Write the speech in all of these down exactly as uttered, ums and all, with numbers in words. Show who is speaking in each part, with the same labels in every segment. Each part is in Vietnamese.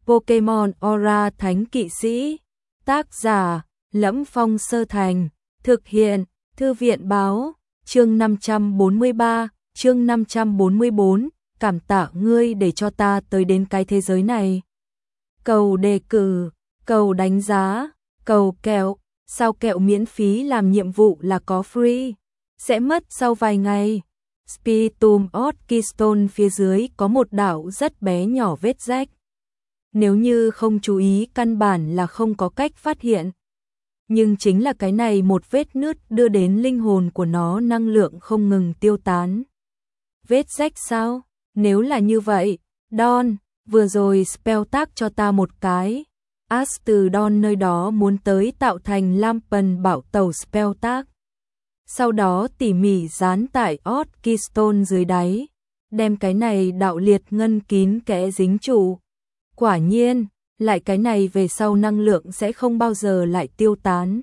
Speaker 1: Pokemon Aura Thánh Kỵ Sĩ. Tác giả: Lẫm Phong Sơ Thành. Thực hiện: Thư viện báo. Chương năm trăm bốn mươi ba, chương năm trăm bốn mươi bốn, cảm tạ ngươi để cho ta tới đến cái thế giới này. Cầu đề cử, cầu đánh giá, cầu kẹo, sao kẹo miễn phí làm nhiệm vụ là có free, sẽ mất sau vài ngày. Spiritomb of Keystone phía dưới có một đảo rất bé nhỏ vết rách. Nếu như không chú ý căn bản là không có cách phát hiện. Nhưng chính là cái này một vết nứt đưa đến linh hồn của nó năng lượng không ngừng tiêu tán. Vết rách sao? Nếu là như vậy, Don, vừa rồi spell tác cho ta một cái. Ash từ Don nơi đó muốn tới tạo thành Lampen bảo tàu spell tác. Sau đó tỉ mỉ dán tại Odd Keystone dưới đáy, đem cái này đạo liệt ngân kín kẽ dính trụ. Quả nhiên, lại cái này về sau năng lượng sẽ không bao giờ lại tiêu tán.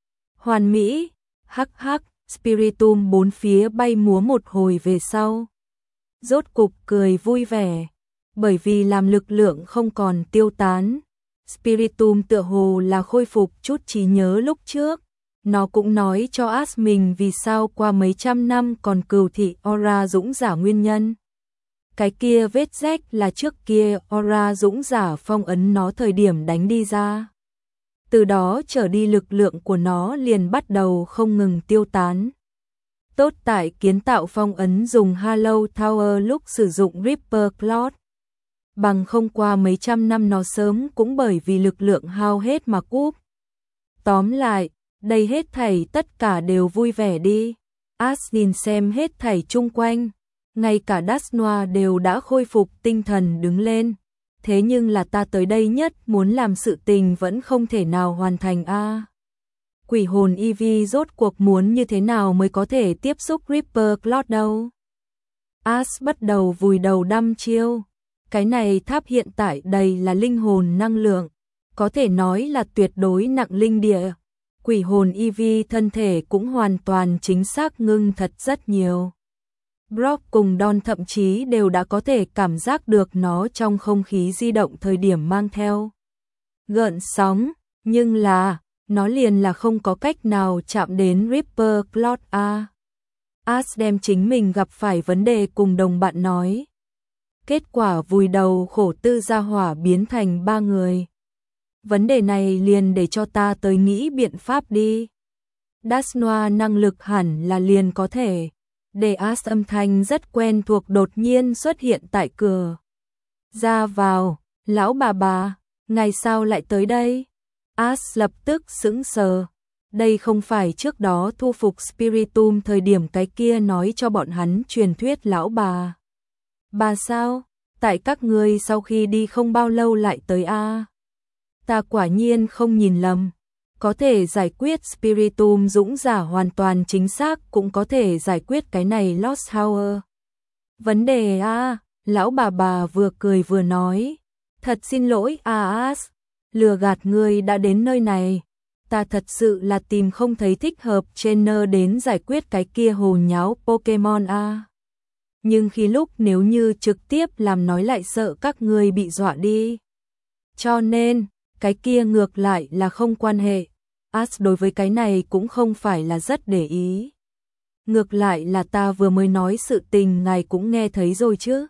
Speaker 1: Hoàn mỹ, hắc hắc, Spiritomb bốn phía bay múa một hồi về sau. Rốt cục cười vui vẻ, bởi vì làm lực lượng không còn tiêu tán. Spiritomb tựa hồ là khôi phục chút trí nhớ lúc trước. Nó cũng nói cho Ash mình vì sao qua mấy trăm năm còn cừu thị Aura dũng giả nguyên nhân. Cái kia vết rách là trước kia Aura dũng giả phong ấn nó thời điểm đánh đi ra. Từ đó trở đi lực lượng của nó liền bắt đầu không ngừng tiêu tán. Tốt tại kiến tạo phong ấn dùng Hollow Tower lúc sử dụng Reaper Cloud. Bằng không qua mấy trăm năm nó sớm cũng bởi vì lực lượng hao hết mà cúp. Tóm lại, đây hết thảy tất cả đều vui vẻ đi. Ash nhìn xem hết thảy chung quanh. Ngay cả Dasnoa đều đã khôi phục tinh thần đứng lên. Thế nhưng là ta tới đây nhất muốn làm sự tình vẫn không thể nào hoàn thành a. À, quỷ hồn Eevee rốt cuộc muốn như thế nào mới có thể tiếp xúc Reaper Cloud đâu. Ash bắt đầu vùi đầu đăm chiêu. Cái này tháp hiện tại đầy là linh hồn năng lượng. Có thể nói là tuyệt đối nặng linh địa. Quỷ hồn Eevee thân thể cũng hoàn toàn chính xác ngưng thật rất nhiều. Brock cùng Don thậm chí đều đã có thể cảm giác được nó trong không khí di động thời điểm mang theo gợn sóng, nhưng là, nó liền là không có cách nào chạm đến Reaper Cloud a. Ash đem chính mình gặp phải vấn đề cùng đồng bạn nói. Kết quả vùi đầu khổ tư gia hỏa biến thành ba người. Vấn đề này liền để cho ta tới nghĩ biện pháp đi. Dasnoa năng lực hẳn là liền có thể. Để Ash âm thanh rất quen thuộc đột nhiên xuất hiện tại cửa. Ra vào, lão bà bà, ngày sao lại tới đây? Ash lập tức sững sờ. Đây không phải trước đó thu phục Spiritomb thời điểm cái kia nói cho bọn hắn truyền thuyết lão bà. Bà sao? Tại các ngươi sau khi đi không bao lâu lại tới a. À? Ta quả nhiên không nhìn lầm. Có thể giải quyết Spiritomb dũng giả hoàn toàn chính xác cũng có thể giải quyết cái này Lost Tower. Vấn đề a, à, lão bà bà vừa cười vừa nói. Thật xin lỗi a Ash, lừa gạt ngươi đã đến nơi này. Ta thật sự là tìm không thấy thích hợp trainer đến giải quyết cái kia hồ nháo Pokemon a. À. Nhưng khi lúc nếu như trực tiếp làm nói lại sợ các ngươi bị dọa đi. Cho nên, cái kia ngược lại là không quan hệ. Ash đối với cái này cũng không phải là rất để ý. Ngược lại là ta vừa mới nói sự tình ngài cũng nghe thấy rồi chứ.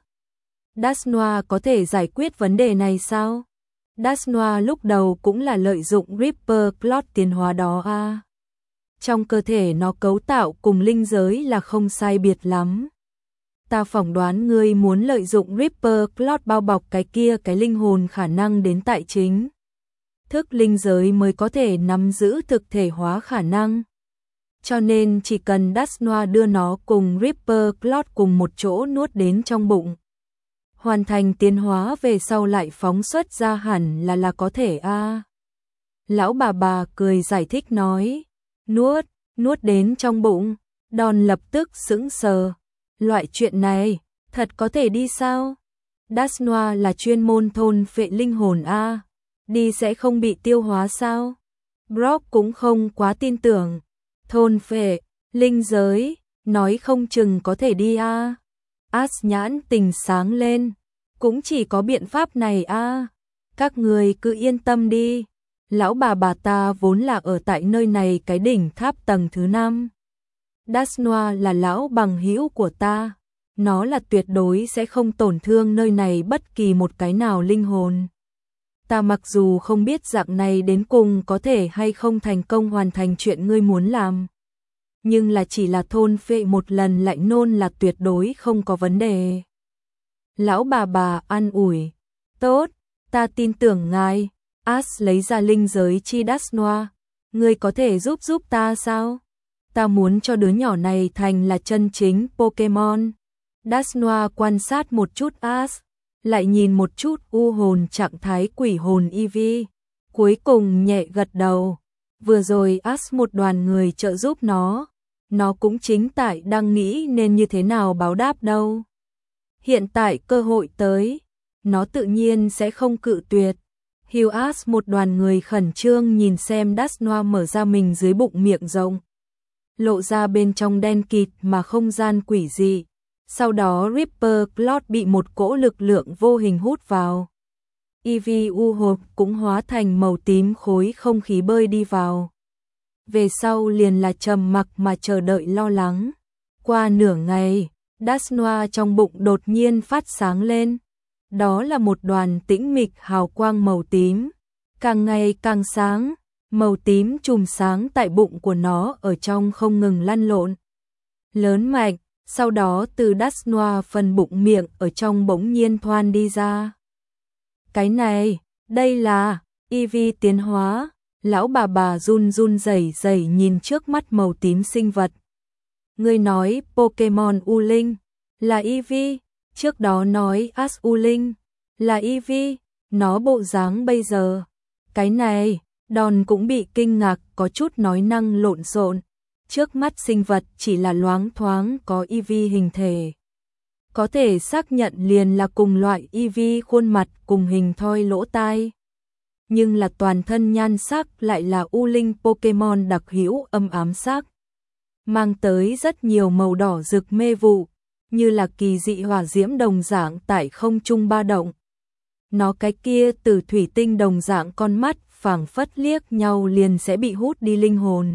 Speaker 1: Dasnoa có thể giải quyết vấn đề này sao? Dasnoa lúc đầu cũng là lợi dụng Reaper Cloud tiến hóa đó a. À. Trong cơ thể nó cấu tạo cùng linh giới là không sai biệt lắm. Ta phỏng đoán ngươi muốn lợi dụng Reaper Cloud bao bọc cái kia cái linh hồn khả năng đến tại chính thức linh giới mới có thể nắm giữ thực thể hóa khả năng. Cho nên chỉ cần Dasnoa đưa nó cùng Reaper Cloud cùng một chỗ nuốt đến trong bụng. Hoàn thành tiến hóa về sau lại phóng xuất ra hẳn là là có thể a. À. Lão bà bà cười giải thích nói. Nuốt, nuốt đến trong bụng. Don lập tức sững sờ. Loại chuyện này, thật có thể đi sao? Dasnoa là chuyên môn thôn phệ linh hồn a. À. Đi sẽ không bị tiêu hóa sao? Brock cũng không quá tin tưởng. Thôn phệ, linh giới, nói không chừng có thể đi a. À. Ash nhãn tình sáng lên. Cũng chỉ có biện pháp này a. À. Các ngươi cứ yên tâm đi, lão bà bà ta vốn là ở tại nơi này cái đỉnh tháp tầng thứ năm. Dasnoa là lão bằng hữu của ta, nó là tuyệt đối sẽ không tổn thương nơi này bất kỳ một cái nào linh hồn. Ta mặc dù không biết dạng này đến cùng có thể hay không thành công hoàn thành chuyện ngươi muốn làm, nhưng là chỉ là thôn phệ một lần lại nôn là tuyệt đối không có vấn đề. Lão bà bà an ủi, tốt, ta tin tưởng ngài. As lấy ra linh giới chi Dasnoa, ngươi có thể giúp giúp ta sao? Ta muốn cho đứa nhỏ này thành là chân chính Pokemon. Dasnoa quan sát một chút As, lại nhìn một chút u hồn trạng thái quỷ hồn Eevee, cuối cùng nhẹ gật đầu. Vừa rồi As một đoàn người trợ giúp nó, nó cũng chính tại đang nghĩ nên như thế nào báo đáp đâu. Hiện tại cơ hội tới, nó tự nhiên sẽ không cự tuyệt. Hugh As một đoàn người khẩn trương nhìn xem Dasnoa mở ra mình dưới bụng miệng rộng, lộ ra bên trong đen kịt mà không gian quỷ dị. Sau đó Ripper Cloud bị một cỗ lực lượng vô hình hút vào. Eevee u hộp cũng hóa thành màu tím khối không khí bơi đi vào. Về sau liền là trầm mặc mà chờ đợi lo lắng. Qua nửa ngày, Dasnoa trong bụng đột nhiên phát sáng lên. Đó là một đoàn tĩnh mịch hào quang màu tím, càng ngày càng sáng, màu tím chùm sáng tại bụng của nó ở trong không ngừng lăn lộn, lớn mạnh, sau đó từ Dasnoa phần bụng miệng ở trong bỗng nhiên thoan đi ra. Cái này, đây là Eevee tiến hóa. Lão bà bà run run rẩy rẩy nhìn trước mắt màu tím sinh vật. Ngươi nói Pokemon U Linh là Eevee, trước đó nói As U Linh là Eevee, nó bộ dáng bây giờ. Cái này, Đòn cũng bị kinh ngạc, có chút nói năng lộn xộn. Trước mắt sinh vật chỉ là loáng thoáng có Eevee hình thể. Có thể xác nhận liền là cùng loại Eevee khuôn mặt cùng hình thoi lỗ tai. Nhưng là toàn thân nhan sắc lại là U Linh Pokemon đặc hữu âm ám sắc. Mang tới rất nhiều màu đỏ rực mê vụ, như là kỳ dị hỏa diễm đồng dạng tại không trung ba động. Nó cái kia từ thủy tinh đồng dạng con mắt phảng phất liếc nhau liền sẽ bị hút đi linh hồn.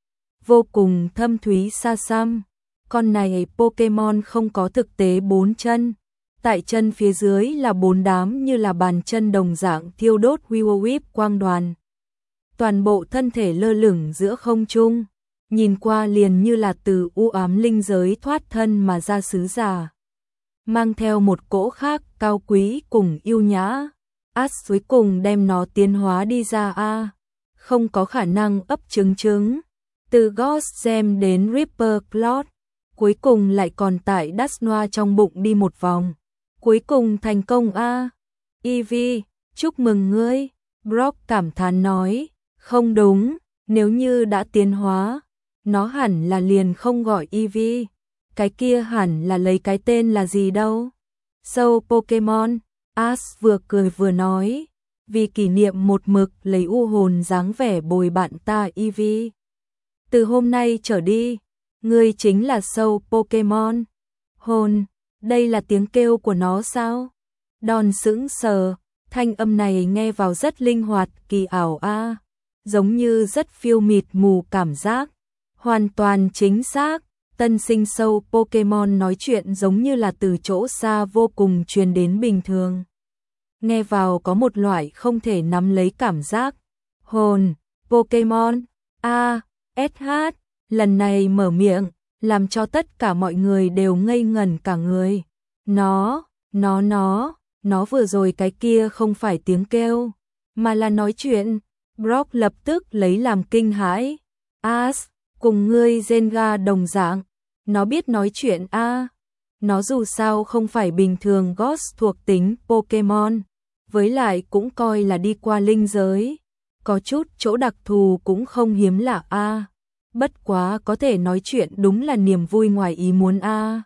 Speaker 1: Vô cùng thâm thúy xa xăm. Con này Pokemon không có thực tế bốn chân. Tại chân phía dưới là bốn đám như là bàn chân đồng dạng thiêu đốt Will-O-Wisp quang đoàn. Toàn bộ thân thể lơ lửng giữa không trung, nhìn qua liền như là từ u ám linh giới thoát thân mà ra sứ giả. Mang theo một cỗ khác cao quý cùng yêu nhã. As cuối cùng đem nó tiến hóa đi ra a, không có khả năng ấp trứng trứng. Từ Ghost Gem đến Ripper Cloud, cuối cùng lại còn tại Dasnoa trong bụng đi một vòng. Cuối cùng thành công a. Eevee, chúc mừng ngươi. Brock cảm thán nói, không đúng, nếu như đã tiến hóa, nó hẳn là liền không gọi Eevee. Cái kia hẳn là lấy cái tên là gì đâu. Soul Pokemon. As vừa cười vừa nói, vì kỷ niệm một mực lấy u hồn dáng vẻ bồi bạn ta Eevee. Từ hôm nay trở đi, ngươi chính là Soul Pokemon. Hồn, đây là tiếng kêu của nó sao? Đòn sững sờ, thanh âm này nghe vào rất linh hoạt, kỳ ảo a, giống như rất phiêu mịt mù cảm giác. Hoàn toàn chính xác, tân sinh Soul Pokemon nói chuyện giống như là từ chỗ xa vô cùng truyền đến bình thường. Nghe vào có một loại không thể nắm lấy cảm giác. Hồn, Pokemon, a, ét hát, lần này mở miệng, làm cho tất cả mọi người đều ngây ngẩn cả người. Nó, nó nó, nó vừa rồi cái kia không phải tiếng kêu, mà là nói chuyện. Brock lập tức lấy làm kinh hãi. As, cùng ngươi Jenga đồng dạng, nó biết nói chuyện a. À. Nó dù sao không phải bình thường Ghost thuộc tính Pokemon, với lại cũng coi là đi qua linh giới, có chút chỗ đặc thù cũng không hiếm lạ a. À. Bất quá có thể nói chuyện đúng là niềm vui ngoài ý muốn a. À.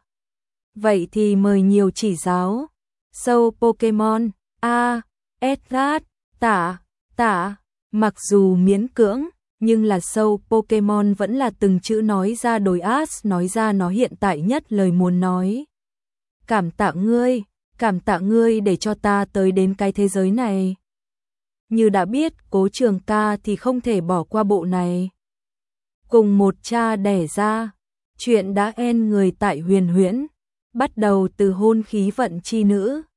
Speaker 1: Vậy thì mời nhiều chỉ giáo. Soul Pokemon, a, Edgar, tả, tả, mặc dù miễn cưỡng, nhưng là Soul Pokemon vẫn là từng chữ nói ra đối As nói ra nó hiện tại nhất lời muốn nói. Cảm tạ ngươi, cảm tạ ngươi để cho ta tới đến cái thế giới này. như đã biết Cố Trường Ca thì không thể bỏ qua bộ này. Cùng một cha đẻ ra, chuyện đã en người tại Huyền Huyễn, bắt đầu từ hôn khí vận chi nữ,